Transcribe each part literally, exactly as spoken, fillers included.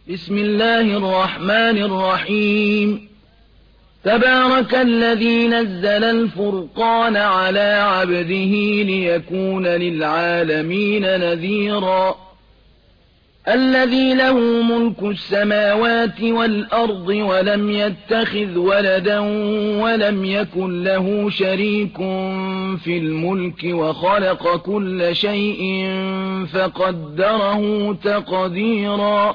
بسم الله الرحمن الرحيم تبارك الذي نزل الفرقان على عبده ليكون للعالمين نذيرا الذي له ملك السماوات والأرض ولم يتخذ ولدا ولم يكن له شريك في الملك وخلق كل شيء فقدره تقديرا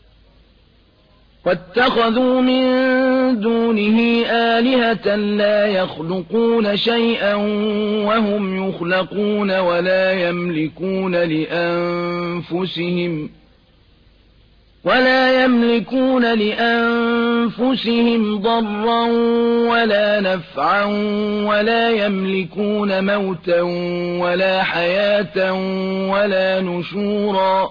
واتخذوا من دونه آلهة لا يخلقون شيئا وهم يخلقون ولا يملكون لأنفسهم ولا يملكون لأنفسهم ضرا ولا نفعا ولا يملكون موتا ولا حياة ولا نشورا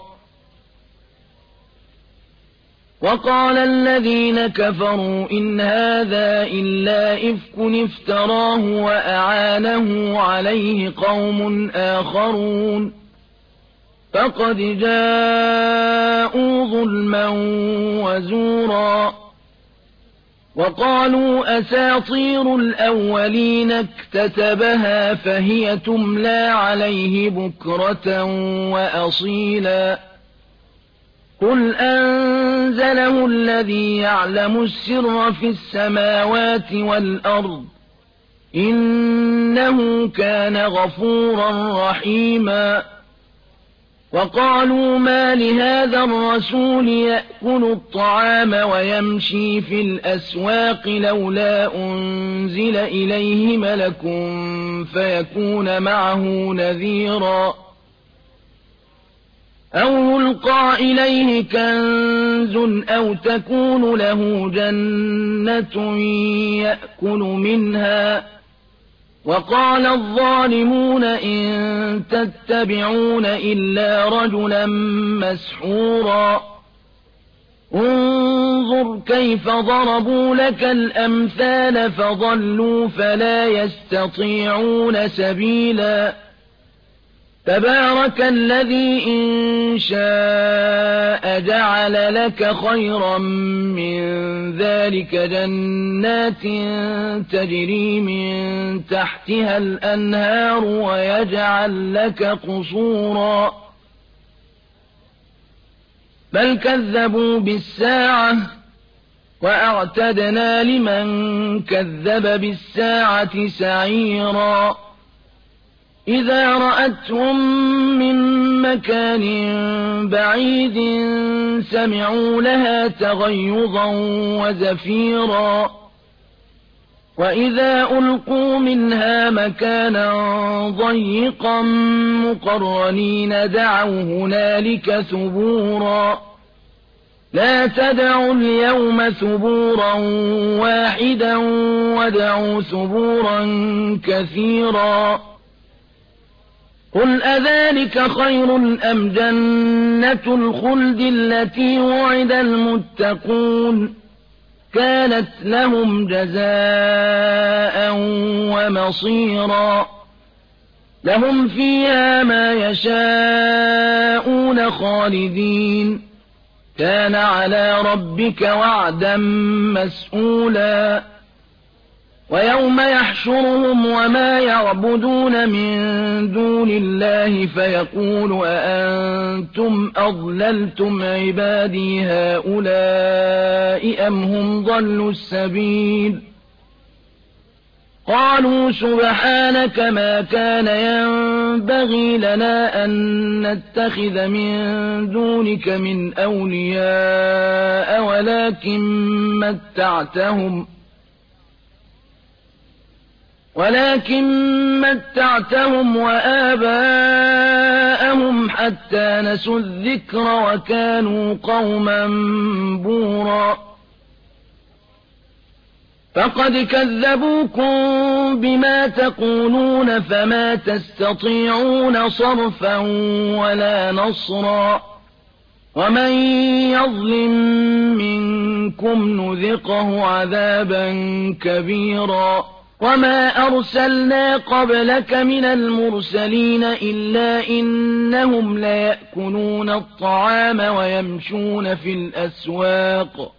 وقال الذين كفروا إن هذا إلا إفك افتراه وأعانه عليه قوم آخرون فقد جاءوا ظلما وزورا وقالوا أساطير الأولين اكتتبها فهي تملى عليه بكرة وأصيلا قل أنزله الذي يعلم السر في السماوات والأرض إنه كان غفورا رحيما وقالوا ما لهذا الرسول يأكل الطعام ويمشي في الأسواق لولا أنزل إليه ملك فيكون معه نذيرا أو يلقى إليه كنز أو تكون له جنة يأكل منها وقال الظالمون إن تتبعون إلا رجلا مسحورا انظر كيف ضربوا لك الأمثال فضلوا فلا يستطيعون سبيلا تبارك الذي إن شاء جعل لك خيرا من ذلك جنات تجري من تحتها الأنهار ويجعل لك قصورا بل كذبوا بالساعة وأعتدنا لمن كذب بالساعة سعيرا إذا رأتهم من مكان بعيد سمعوا لها تغيظا وزفيرا وإذا ألقوا منها مكانا ضيقا مقرنين دعوا هنالك ثبورا لا تدعوا اليوم ثبورا واحدا وادعوا ثبورا كثيرا قل أذلك خير أم جنة الخلد التي وعد المتقون كانت لهم جزاء ومصيرا لهم فيها ما يشاءون خالدين كان على ربك وعدا مسئولا ويوم يحشرهم وما يعبدون من دون الله فيقول أأنتم أضللتم عبادي هؤلاء أم هم ضلوا السبيل قالوا سبحانك ما كان ينبغي لنا أن نتخذ من دونك من أولياء ولكن متعتهم ولكن متعتهم وآباءهم حتى نسوا الذكر وكانوا قوما بورا فقد كذبوكم بما تقولون فما تستطيعون صرفا ولا نصرا ومن يظلم منكم نذقه عذابا كبيرا وما أرسلنا قبلك من المرسلين إلا إنهم ليأكلون الطعام ويمشون في الأسواق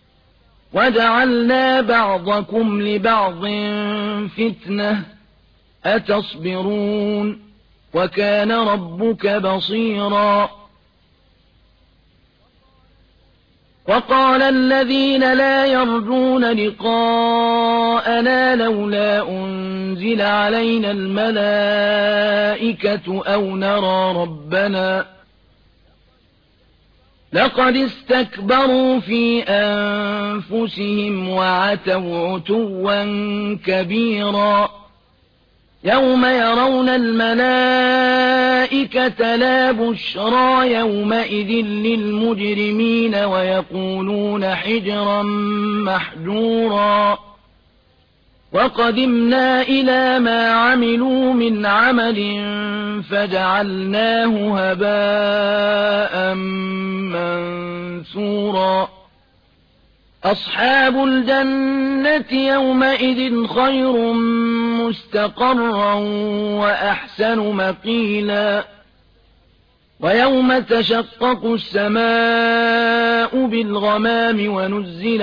وجعلنا بعضكم لبعض فتنة أتصبرون وكان ربك بصيرا وقال الذين لا يرجون لقاءنا لولا أنزل علينا الملائكة أو نرى ربنا لقد استكبروا في أنفسهم وعتوا عتوا كبيرا يوم يرون الملائكة لا بشرى يومئذ للمجرمين ويقولون حجرا محجورا وقدمنا إلى ما عملوا من عمل فجعلناه هباء منثورا أصحاب الجنة يومئذ خير مستقرا وأحسن مقيلا ويوم تشقق السماء بالغمام ونزل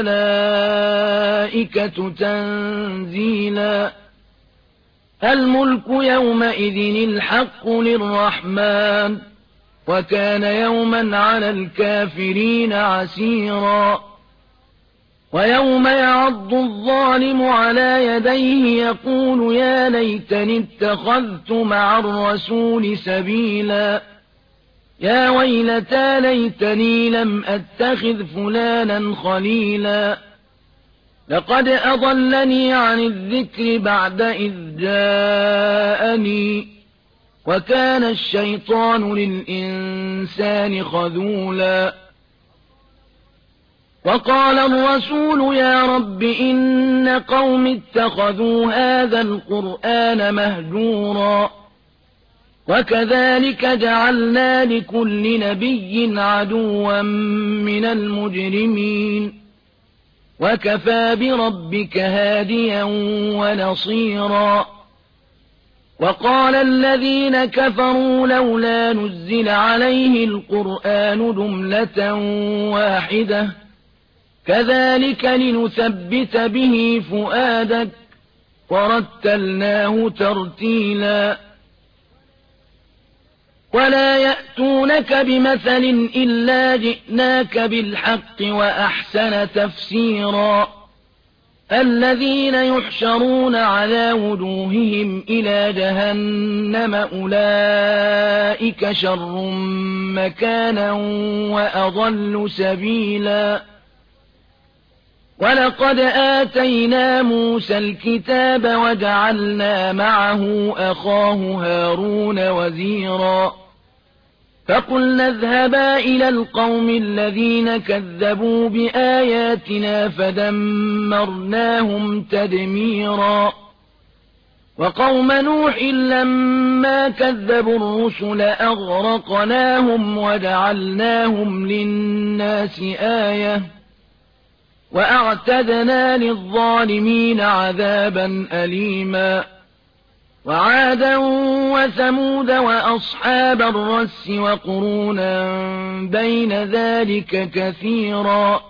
الملائكة تنزيلا الملك يومئذ الحق للرحمن وكان يوما على الكافرين عسيرا ويوم يعض الظالم على يديه يقول يا ليتني اتخذت مع الرسول سبيلا يا ويلتى ليتني لم أتخذ فلانا خليلا لقد أضلني عن الذكر بعد إذ جاءني وكان الشيطان للإنسان خذولا وقال الرسول يا رب إن قوم اتخذوا هذا القرآن مهجورا وكذلك جعلنا لكل نبي عدوا من المجرمين وكفى بربك هاديا ونصيرا وقال الذين كفروا لولا نزل عليه القرآن جملة واحدة كذلك لنثبت به فؤادك ورتلناه ترتيلا ولا يأتونك بمثل إلا جئناك بالحق وأحسن تفسيرا الذين يحشرون على وجوههم إلى جهنم أولئك شر مكانا وأضل سبيلا ولقد آتينا موسى الكتاب وجعلنا معه أخاه هارون وزيرا فقلنا اذهبا إلى القوم الذين كذبوا بآياتنا فدمرناهم تدميرا وقوم نوح لما كذبوا الرسل أغرقناهم وجعلناهم للناس آية وأعتدنا للظالمين عذابا أليما وعادا وثمود وأصحاب الرس وقرونا بين ذلك كثيرا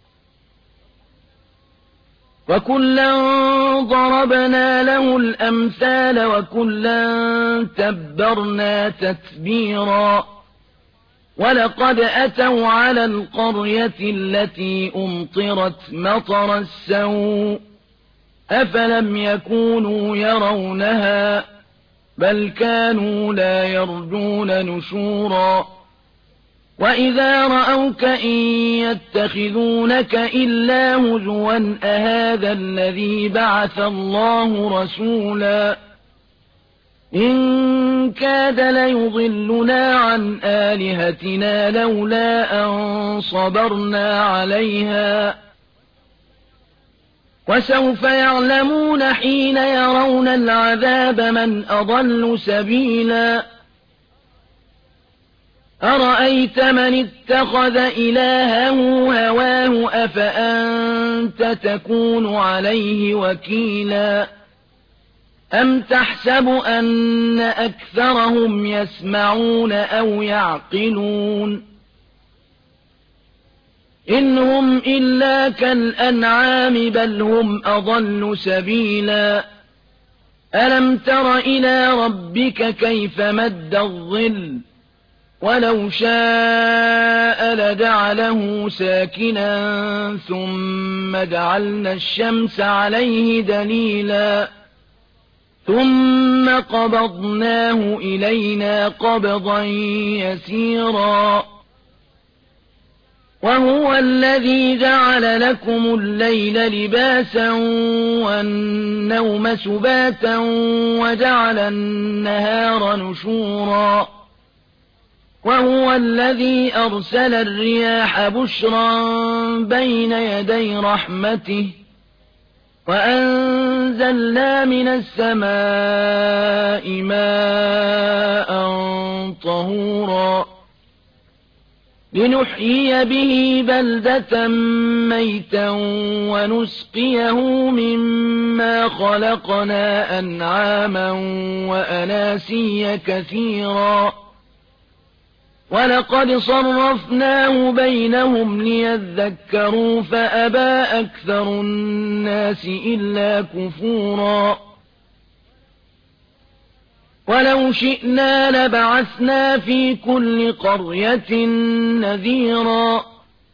وكلا ضربنا له الأمثال وكلا تبرنا تتبيرا ولقد أتوا على القرية التي أمطرت مطر السوء أفلم يكونوا يرونها بل كانوا لا يرجون نشورا وإذا رأوك إن يتخذونك إلا هزوا أهذا الذي بعث الله رسولا إن كاد ليضلنا عن آلهتنا لولا أن صبرنا عليها وسوف يعلمون حين يرون العذاب من أضل سبيلا أرأيت من اتخذ إلهه هواه أفأنت تكون عليه وكيلا أم تحسب أن أكثرهم يسمعون أو يعقلون إن هم إلا كالأنعام بل هم أضل سبيلا ألم تر إلى ربك كيف مد الظل ولو شاء لجعله ساكنا ثم جعلنا الشمس عليه دليلا ثم قبضناه إلينا قبضا يسيرا وهو الذي جعل لكم الليل لباسا والنوم سباتا وجعل النهار نشورا وهو الذي أرسل الرياح بشرا بين يدي رحمته وأنزلنا من السماء ماء طهورا لنحيي به بلدة ميتا ونسقيه مما خلقنا أنعاما وأناسيا كثيرا ولقد صرفناه بينهم ليذكروا فأبى أكثر الناس إلا كفورا ولو شئنا لبعثنا في كل قرية نذيرا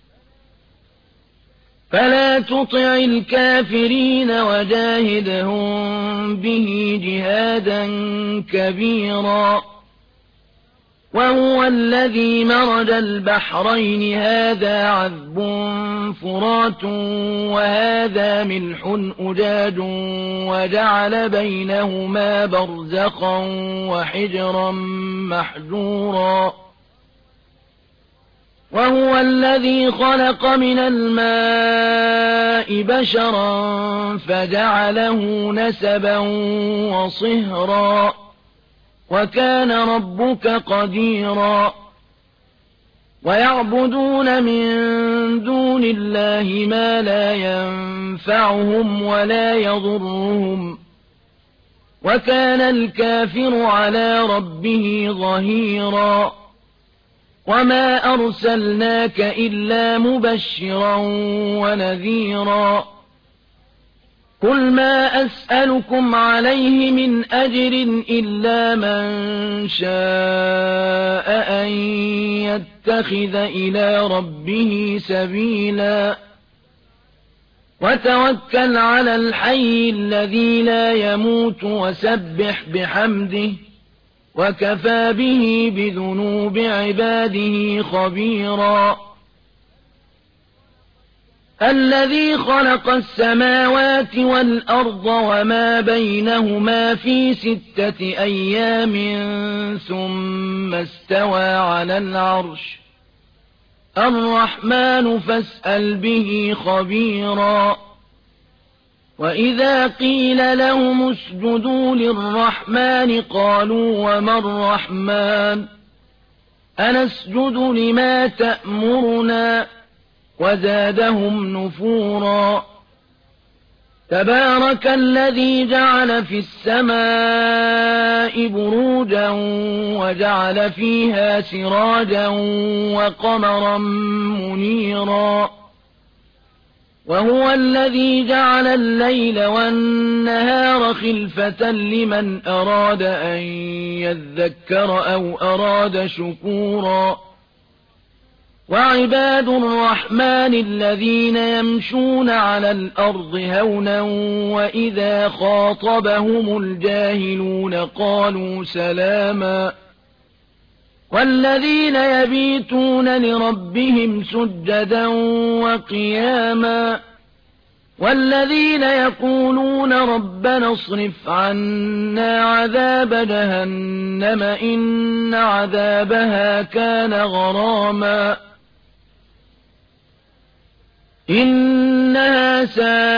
فلا تطع الكافرين وجاهدهم به جهادا كبيرا وهو الذي مرج البحرين هذا عذب فرات وهذا ملح أجاج وجعل بينهما برزخا وحجرا محجورا وهو الذي خلق من الماء بشرا فجعله نسبا وصهرا وكان ربك قديرا ويعبدون من دون الله ما لا ينفعهم ولا يضرهم وكان الكافر على ربه ظهيرا وما أرسلناك إلا مبشرا ونذيرا قل ما أسألكم عليه من أجر إلا من شاء أن يتخذ إلى ربه سبيلا وتوكل على الحي الذي لا يموت وسبح بحمده وكفى به بذنوب عباده خبيرا الذي خلق السماوات والأرض وما بينهما في ستة أيام ثم استوى على العرش الرحمن فاسأل به خبيرا وإذا قيل لهم اسجدوا للرحمن قالوا وما الرحمن أنسجد لما تأمرنا وزادهم نفورا تبارك الذي جعل في السماء بروجا وجعل فيها سراجا وقمرا منيرا وهو الذي جعل الليل والنهار خلفة لمن أراد أن يذكر أو أراد شكورا وعباد الرحمن الذين يمشون على الأرض هونا وإذا خاطبهم الجاهلون قالوا سلاما والذين يبيتون لربهم سجدا وقياما والذين يقولون ربنا اصرف عنا عذاب جهنم إن عذابها كان غراما إنها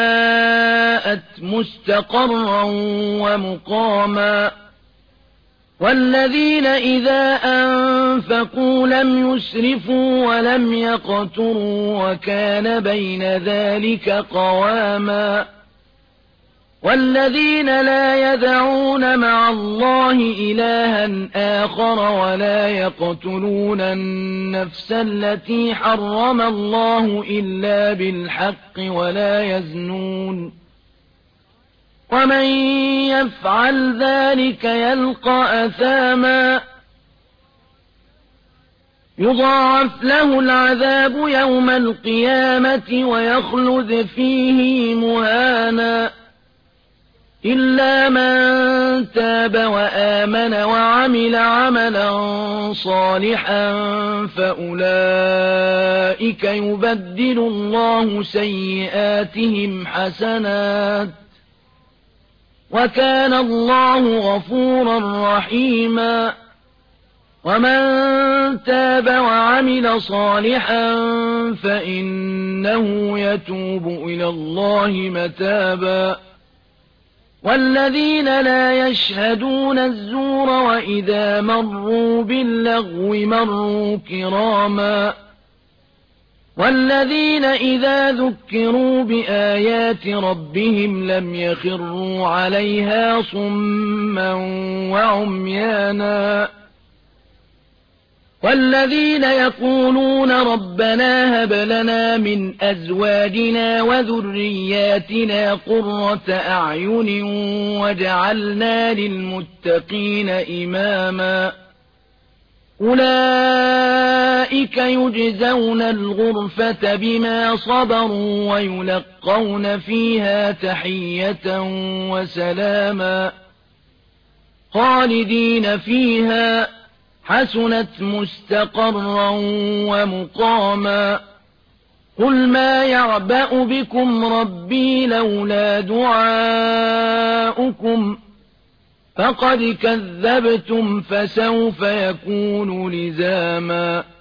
ساءت مستقرا ومقاما والذين إذا أنفقوا لم يسرفوا ولم يقتروا وكان بين ذلك قواما والذين لا يدعون مع الله إلها آخر ولا يقتلون النفس التي حرم الله إلا بالحق ولا يزنون ومن يفعل ذلك يلقى أثاما يضاعف له العذاب يوم القيامة ويخلد فيه مهانا إلا من تاب وآمن وعمل عملا صالحا فأولئك يبدل الله سيئاتهم حسنات وكان الله غفورا رحيما ومن تاب وعمل صالحا فإنه يتوب إلى الله متابا والذين لا يشهدون الزور وإذا مروا باللغو مروا كراما والذين إذا ذكروا بآيات ربهم لم يخروا عليها صما وعميانا والذين يقولون ربنا هب لنا من أزواجنا وذرياتنا قرة أعين واجعلنا للمتقين إماما أولئك يجزون الغرفة بما صبروا ويلقون فيها تحية وسلاما خالدين فيها حسنت مستقرا ومقاما قل ما يعبأ بكم ربي لولا دعاؤكم فقد كذبتم فسوف يكون لزاما